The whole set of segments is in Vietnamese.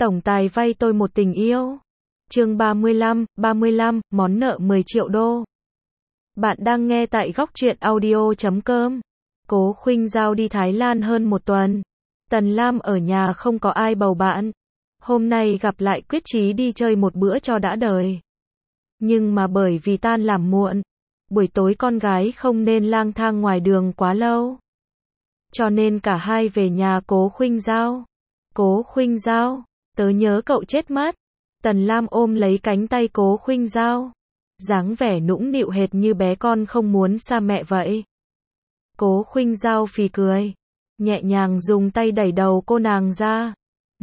Tổng tài vay tôi một tình yêu. Chương 35, món nợ 10 triệu đô. Bạn đang nghe tại góc truyện audio.com. Cố Khuynh Giao đi Thái Lan hơn một tuần. Tần Lam ở nhà không có ai bầu bạn. Hôm nay gặp lại quyết chí đi chơi một bữa cho đã đời. Nhưng mà bởi vì tan làm muộn, buổi tối con gái không nên lang thang ngoài đường quá lâu. Cho nên cả hai về nhà Cố Khuynh Giao. Cố Khuynh Giao, tớ nhớ cậu chết mất. Tần Lam ôm lấy cánh tay Cố Khuynh Giao, dáng vẻ nũng nịu hệt như bé con không muốn xa mẹ vậy. Cố Khuynh Giao phì cười, nhẹ nhàng dùng tay đẩy đầu cô nàng ra,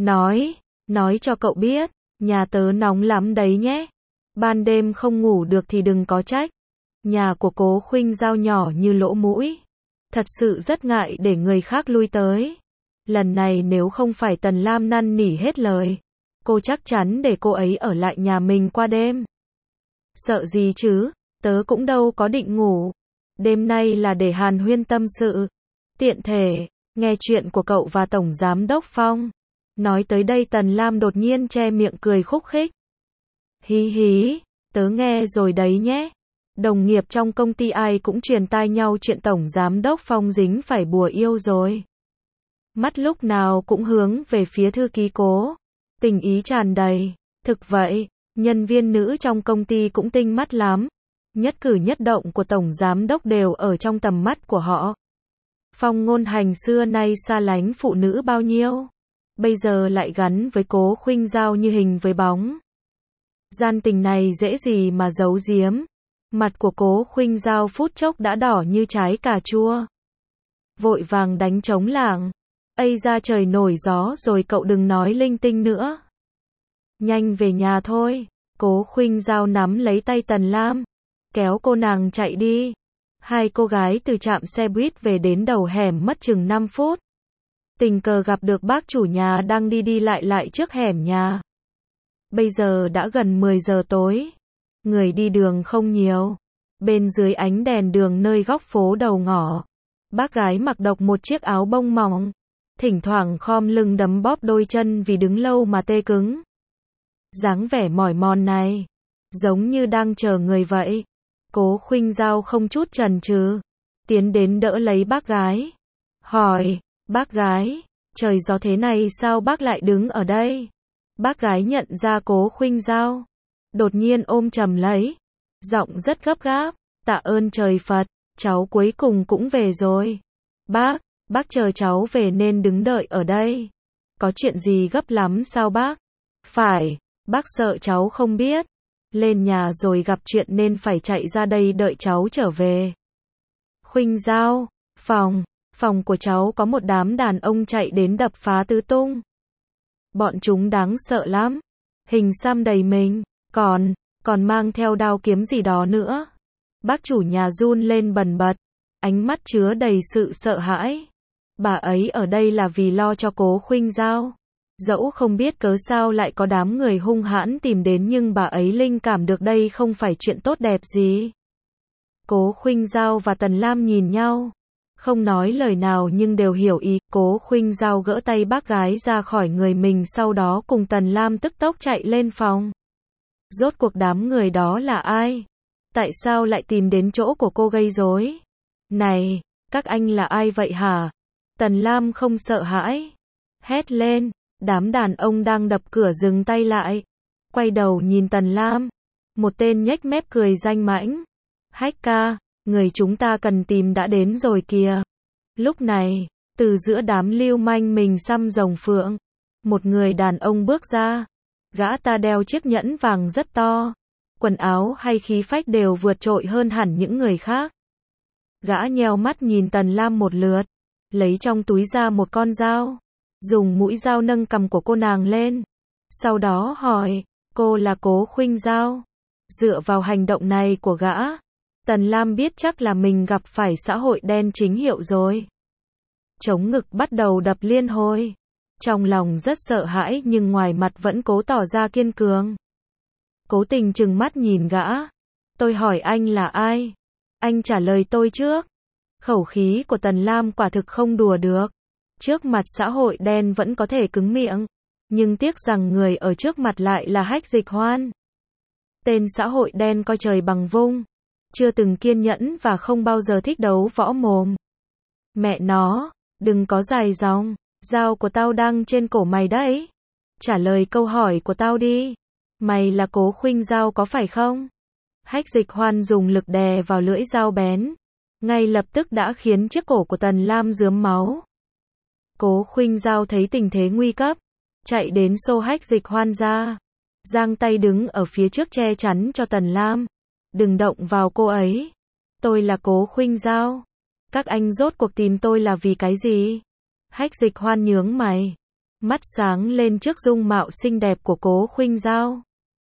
nói cho cậu biết, nhà tớ nóng lắm đấy nhé. Ban đêm không ngủ được thì đừng có trách. Nhà của Cố Khuynh Giao nhỏ như lỗ mũi, thật sự rất ngại để người khác lui tới. Lần này nếu không phải Tần Lam năn nỉ hết lời, cô chắc chắn để cô ấy ở lại nhà mình qua đêm. Sợ gì chứ, tớ cũng đâu có định ngủ. Đêm nay là để hàn huyên tâm sự. Tiện thể, nghe chuyện của cậu và Tổng Giám Đốc Phong. Nói tới đây Tần Lam đột nhiên che miệng cười khúc khích. Hí hí, tớ nghe rồi đấy nhé. Đồng nghiệp trong công ty ai cũng truyền tai nhau chuyện Tổng Giám Đốc Phong dính phải bùa yêu rồi. Mắt lúc nào cũng hướng về phía thư ký Cố. Tình ý tràn đầy. Thực vậy, nhân viên nữ trong công ty cũng tinh mắt lắm. Nhất cử nhất động của Tổng Giám Đốc đều ở trong tầm mắt của họ. Phong Ngôn Hành xưa nay xa lánh phụ nữ bao nhiêu, bây giờ lại gắn với Cố Khuynh Giao như hình với bóng. Gian tình này dễ gì mà giấu giếm. Mặt của Cố Khuynh Giao phút chốc đã đỏ như trái cà chua. Vội vàng đánh trống lảng. Ây ra trời nổi gió rồi cậu đừng nói linh tinh nữa. Nhanh về nhà thôi. Cố Khuynh Giao nắm lấy tay Tần Lam, kéo cô nàng chạy đi. Hai cô gái từ trạm xe buýt về đến đầu hẻm mất chừng 5 phút. Tình cờ gặp được bác chủ nhà đang đi lại trước hẻm nhà. Bây giờ đã gần 10 giờ tối. Người đi đường không nhiều. Bên dưới ánh đèn đường nơi góc phố đầu ngõ, bác gái mặc độc một chiếc áo bông mỏng, thỉnh thoảng khom lưng đấm bóp đôi chân vì đứng lâu mà tê cứng. Dáng vẻ mỏi mòn này, giống như đang chờ người vậy. Cố Khuynh Giao không chút chần chừ, tiến đến đỡ lấy bác gái. Hỏi, bác gái, trời gió thế này sao bác lại đứng ở đây? Bác gái nhận ra Cố Khuynh Giao, đột nhiên ôm chầm lấy, giọng rất gấp gáp, tạ ơn trời Phật, cháu cuối cùng cũng về rồi. Bác chờ cháu về nên đứng đợi ở đây. Có chuyện gì gấp lắm sao bác? Phải, bác sợ cháu không biết. Lên nhà rồi gặp chuyện nên phải chạy ra đây đợi cháu trở về. Khuynh Giao, phòng của cháu có một đám đàn ông chạy đến đập phá tứ tung. Bọn chúng đáng sợ lắm. Hình xăm đầy mình, còn mang theo đao kiếm gì đó nữa. Bác chủ nhà run lên bần bật, ánh mắt chứa đầy sự sợ hãi. Bà ấy ở đây là vì lo cho Cố Khuynh Giao. Dẫu không biết cớ sao lại có đám người hung hãn tìm đến nhưng bà ấy linh cảm được đây không phải chuyện tốt đẹp gì. Cố Khuynh Giao và Tần Lam nhìn nhau, không nói lời nào nhưng đều hiểu ý. Cố Khuynh Giao gỡ tay bác gái ra khỏi người mình, sau đó cùng Tần Lam tức tốc chạy lên phòng. Rốt cuộc đám người đó là ai? Tại sao lại tìm đến chỗ của cô gây rối? Này, các anh là ai vậy hả? Tần Lam không sợ hãi, hét lên. Đám đàn ông đang đập cửa dừng tay lại, quay đầu nhìn Tần Lam. Một tên nhếch mép cười danh mãnh. Hách ca, người chúng ta cần tìm đã đến rồi kìa. Lúc này, từ giữa đám lưu manh mình xăm rồng phượng, một người đàn ông bước ra. Gã ta đeo chiếc nhẫn vàng rất to, quần áo hay khí phách đều vượt trội hơn hẳn những người khác. Gã nheo mắt nhìn Tần Lam một lượt, lấy trong túi ra một con dao, dùng mũi dao nâng cằm của cô nàng lên. Sau đó hỏi, cô là Cố Khuynh Giao? Dựa vào hành động này của gã, Tần Lam biết chắc là mình gặp phải xã hội đen chính hiệu rồi. Trống ngực bắt đầu đập liên hồi. Trong lòng rất sợ hãi nhưng ngoài mặt vẫn cố tỏ ra kiên cường. Cố Tình trừng mắt nhìn gã. Tôi hỏi anh là ai? Anh trả lời tôi trước. Khẩu khí của Tần Lam quả thực không đùa được. Trước mặt xã hội đen vẫn có thể cứng miệng. Nhưng tiếc rằng người ở trước mặt lại là Hách Dịch Hoan. Tên xã hội đen coi trời bằng vung. Chưa từng kiên nhẫn và không bao giờ thích đấu võ mồm. Mẹ nó, đừng có dài dòng. Dao của tao đang trên cổ mày đấy. Trả lời câu hỏi của tao đi. Mày là Cố Khuynh Giao có phải không? Hách Dịch Hoan dùng lực đè vào lưỡi dao bén. Ngay lập tức đã khiến chiếc cổ của Tần Lam rướm máu. Cố Khuynh Giao thấy tình thế nguy cấp. Chạy đến xô Hách Dịch Hoan ra. Giang tay đứng ở phía trước che chắn cho Tần Lam. Đừng động vào cô ấy. Tôi là Cố Khuynh Giao. Các anh rốt cuộc tìm tôi là vì cái gì? Hách Dịch Hoan nhướng mày. Mắt sáng lên trước dung mạo xinh đẹp của Cố Khuynh Giao.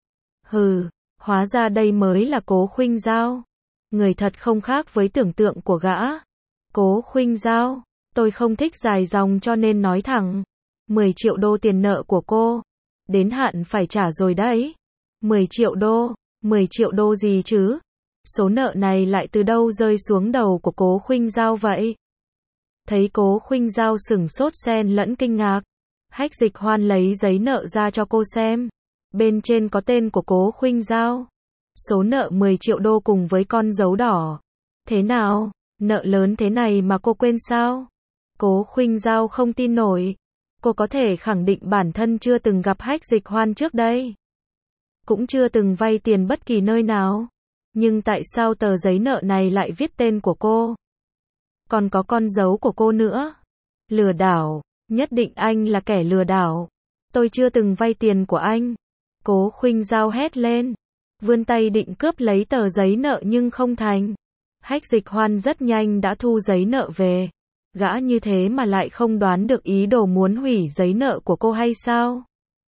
Hừ, hóa ra đây mới là Cố Khuynh Giao. Người thật không khác với tưởng tượng của gã. Cố Khuynh Giao, tôi không thích dài dòng cho nên nói thẳng. 10 triệu đô tiền nợ của cô. Đến hạn phải trả rồi đấy. 10 triệu đô, 10 triệu đô gì chứ? Số nợ này lại từ đâu rơi xuống đầu của Cố Khuynh Giao vậy? Thấy Cố Khuynh Giao sửng sốt xen lẫn kinh ngạc. Hách Dịch Hoan lấy giấy nợ ra cho cô xem. Bên trên có tên của Cố Khuynh Giao. Số nợ 10 triệu đô cùng với con dấu đỏ. Thế nào? Nợ lớn thế này mà cô quên sao? Cố Khuynh Giao không tin nổi. Cô có thể khẳng định bản thân chưa từng gặp Hách Dịch Hoan trước đây. Cũng chưa từng vay tiền bất kỳ nơi nào. Nhưng tại sao tờ giấy nợ này lại viết tên của cô? Còn có con dấu của cô nữa. Lừa đảo. Nhất định anh là kẻ lừa đảo. Tôi chưa từng vay tiền của anh. Cố Khuynh Giao hét lên. Vươn tay định cướp lấy tờ giấy nợ nhưng không thành. Hách Dịch Hoan rất nhanh đã thu giấy nợ về. Gã như thế mà lại không đoán được ý đồ muốn hủy giấy nợ của cô hay sao?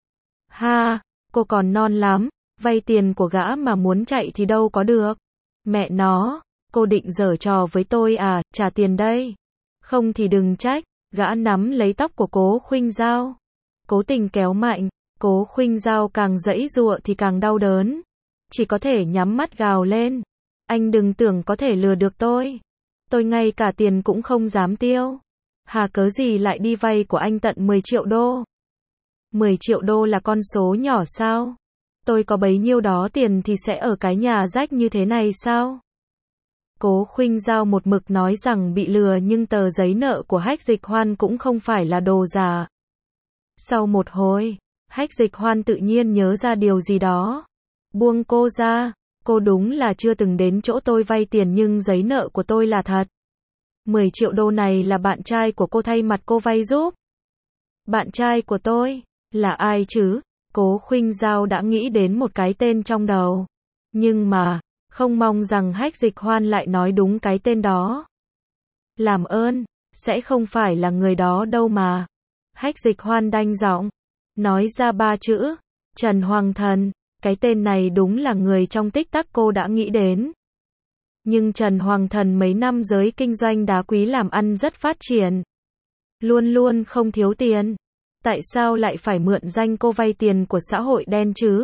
Ha, cô còn non lắm. Vay tiền của gã mà muốn chạy thì đâu có được. Mẹ nó, cô định giở trò với tôi à, trả tiền đây. Không thì đừng trách. Gã nắm lấy tóc của Cố Khuynh Giao. Cố tình kéo mạnh. Cố Khuynh Giao càng giãy giụa thì càng đau đớn. Chỉ có thể nhắm mắt gào lên. Anh đừng tưởng có thể lừa được tôi. Tôi ngay cả tiền cũng không dám tiêu. Hà cớ gì lại đi vay của anh tận 10 triệu đô. 10 triệu đô là con số nhỏ sao? Tôi có bấy nhiêu đó tiền thì sẽ ở cái nhà rách như thế này sao? Cố Khuynh Giao một mực nói rằng bị lừa nhưng tờ giấy nợ của Hách Dịch Hoan cũng không phải là đồ giả. Sau một hồi, Hách Dịch Hoan tự nhiên nhớ ra điều gì đó. Buông cô ra, cô đúng là chưa từng đến chỗ tôi vay tiền nhưng giấy nợ của tôi là thật. 10 triệu đô này là bạn trai của cô thay mặt cô vay giúp. Bạn trai của tôi, là ai chứ? Cố Khuynh Giao đã nghĩ đến một cái tên trong đầu. Nhưng mà, không mong rằng Hách Dịch Hoan lại nói đúng cái tên đó. Làm ơn, sẽ không phải là người đó đâu mà. Hách Dịch Hoan đanh giọng, nói ra 3 chữ, Trần Hoàng Thần. Cái tên này đúng là người trong tích tắc cô đã nghĩ đến. Nhưng Trần Hoàng Thần mấy năm giới kinh doanh đá quý làm ăn rất phát triển. Luôn luôn không thiếu tiền. Tại sao lại phải mượn danh cô vay tiền của xã hội đen chứ?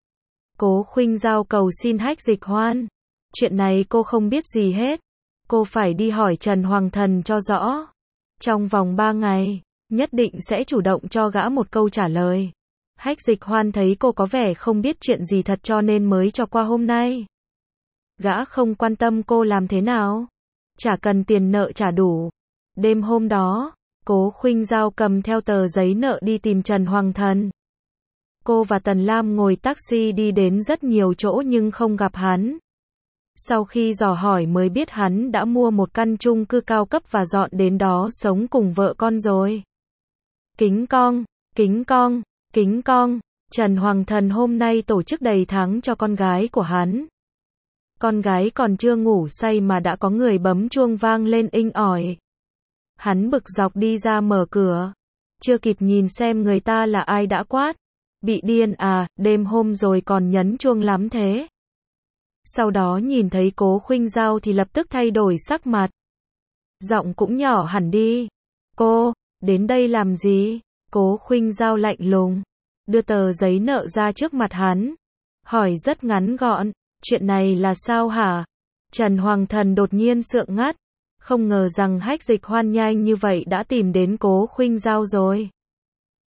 Cố Khuynh Giao cầu xin Hách Dịch Hoan. Chuyện này cô không biết gì hết. Cô phải đi hỏi Trần Hoàng Thần cho rõ. Trong vòng 3 ngày, nhất định sẽ chủ động cho gã một câu trả lời. Hách Dịch Hoan thấy cô có vẻ không biết chuyện gì thật cho nên mới cho qua hôm nay. Gã không quan tâm cô làm thế nào. Chả cần tiền nợ trả đủ. Đêm hôm đó, Cố Khuynh Giao cầm theo tờ giấy nợ đi tìm Trần Hoàng Thần. Cô và Tần Lam ngồi taxi đi đến rất nhiều chỗ nhưng không gặp hắn. Sau khi dò hỏi mới biết hắn đã mua một căn chung cư cao cấp và dọn đến đó sống cùng vợ con rồi. Kính cong, kính cong, kính cong. Trần Hoàng Thần hôm nay tổ chức đầy tháng cho con gái của hắn. Con gái còn chưa ngủ say mà đã có người bấm chuông vang lên inh ỏi. Hắn bực dọc đi ra mở cửa. Chưa kịp nhìn xem người ta là ai đã quát. Bị điên à, đêm hôm rồi còn nhấn chuông lắm thế. Sau đó nhìn thấy Cố Khuynh Giao thì lập tức thay đổi sắc mặt. Giọng cũng nhỏ hẳn đi. Cô, đến đây làm gì? Cố Khuynh Giao lạnh lùng. Đưa tờ giấy nợ ra trước mặt hắn. Hỏi rất ngắn gọn. Chuyện này là sao hả? Trần Hoàng Thần đột nhiên sượng ngắt. Không ngờ rằng Hách Dịch Hoan nhanh như vậy đã tìm đến Cố Khuynh Giao rồi.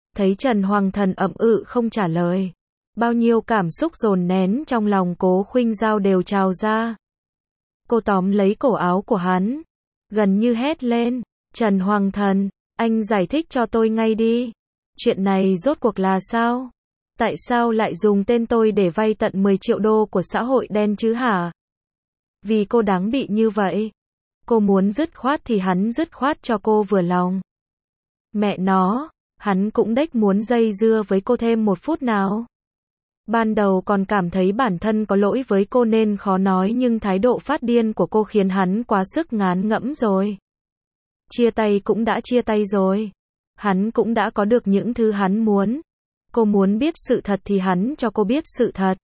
Thấy Trần Hoàng Thần ậm không trả lời. Bao nhiêu cảm xúc dồn nén trong lòng Cố Khuynh Dao đều trào ra. Cô tóm lấy cổ áo của hắn, gần như hét lên, Trần Hoàng Thần, anh giải thích cho tôi ngay đi. Chuyện này rốt cuộc là sao? Tại sao lại dùng tên tôi để vay tận 10 triệu đô của xã hội đen chứ hả? Vì cô đáng bị như vậy. Cô muốn dứt khoát thì hắn dứt khoát cho cô vừa lòng. Mẹ nó, hắn cũng đếch muốn dây dưa với cô thêm một phút nào. Ban đầu còn cảm thấy bản thân có lỗi với cô nên khó nói, nhưng thái độ phát điên của cô khiến hắn quá sức ngán ngẩm rồi. Chia tay cũng đã chia tay rồi. Hắn cũng đã có được những thứ hắn muốn. Cô muốn biết sự thật thì hắn cho cô biết sự thật.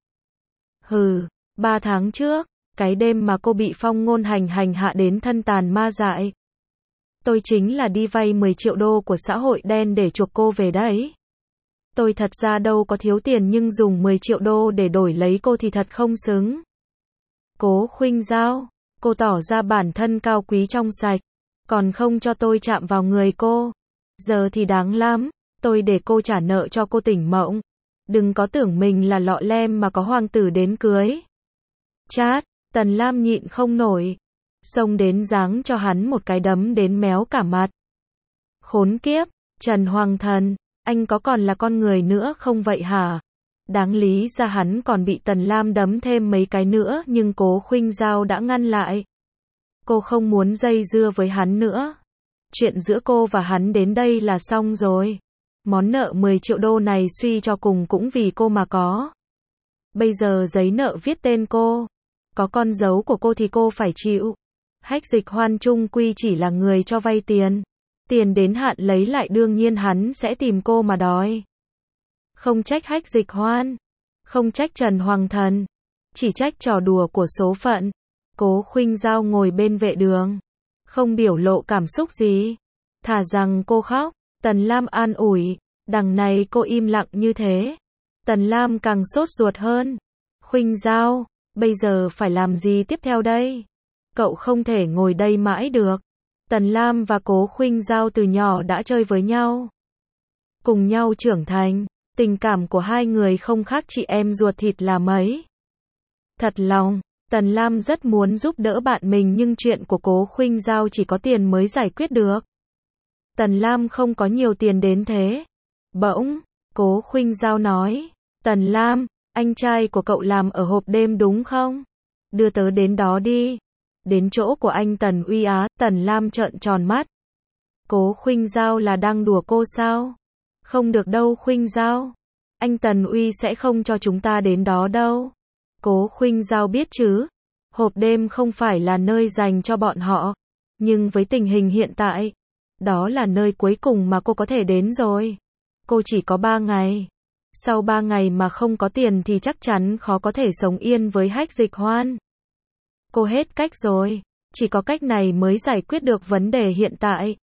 3 tháng trước, cái đêm mà cô bị Phong Ngôn hành hạ đến thân tàn ma dại. Tôi chính là đi vay 10 triệu đô của xã hội đen để chuộc cô về đấy. Tôi thật ra đâu có thiếu tiền, nhưng dùng 10 triệu đô để đổi lấy cô thì thật không xứng. Cố Khuynh Dao, cô tỏ ra bản thân cao quý trong sạch, còn không cho tôi chạm vào người cô. Giờ thì đáng lắm, tôi để cô trả nợ cho cô tỉnh mộng. Đừng có tưởng mình là lọ lem mà có hoàng tử đến cưới. Chát, Tần Lam nhịn không nổi, xông đến giáng cho hắn một cái đấm đến méo cả mặt. Khốn kiếp, Trần Hoàng Thần, anh có còn là con người nữa không vậy hả? Đáng lý ra hắn còn bị Tần Lam đấm thêm mấy cái nữa, nhưng Cố Khuynh Dao đã ngăn lại. Cô không muốn dây dưa với hắn nữa. Chuyện giữa cô và hắn đến đây là xong rồi. Món nợ 10 triệu đô này suy cho cùng cũng vì cô mà có. Bây giờ giấy nợ viết tên cô, có con dấu của cô thì cô phải chịu. Hách Dịch Hoan chung quy chỉ là người cho vay tiền. Tiền đến hạn lấy lại đương nhiên hắn sẽ tìm cô mà đòi. Không trách Hách Dịch Hoan, không trách Trần Hoàng Thần, chỉ trách trò đùa của số phận. Cố Khuynh Dao ngồi bên vệ đường, không biểu lộ cảm xúc gì. Thà rằng cô khóc, Tần Lam an ủi. Đằng này cô im lặng như thế, Tần Lam càng sốt ruột hơn. Khuynh Dao, bây giờ phải làm gì tiếp theo đây? Cậu không thể ngồi đây mãi được. Tần Lam và Cố Khuynh Dao từ nhỏ đã chơi với nhau, cùng nhau trưởng thành. Tình cảm của hai người không khác chị em ruột thịt là mấy. Thật lòng, Tần Lam rất muốn giúp đỡ bạn mình, nhưng chuyện của Cố Khuynh Dao chỉ có tiền mới giải quyết được. Tần Lam không có nhiều tiền đến thế. Bỗng, Cố Khuynh Dao nói, Tần Lam, anh trai của cậu làm ở hộp đêm đúng không? Đưa tớ đến đó đi. Đến chỗ của anh Tần Uy á. Tần Lam trợn tròn mắt. Cố Khuynh Dao là đang đùa cô sao? Không được đâu Khuynh Dao. Anh Tần Uy sẽ không cho chúng ta đến đó đâu. Cố Khuynh Dao biết chứ. Hộp đêm không phải là nơi dành cho bọn họ. Nhưng với tình hình hiện tại, đó là nơi cuối cùng mà cô có thể đến rồi. Cô chỉ có 3 ngày. Sau 3 ngày mà không có tiền thì chắc chắn khó có thể sống yên với Hách Dịch Hoan. Cô hết cách rồi. Chỉ có cách này mới giải quyết được vấn đề hiện tại.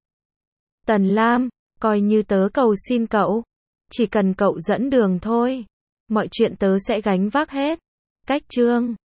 Tần Lam, coi như tớ cầu xin cậu. Chỉ cần cậu dẫn đường thôi. Mọi chuyện tớ sẽ gánh vác hết. Cách chương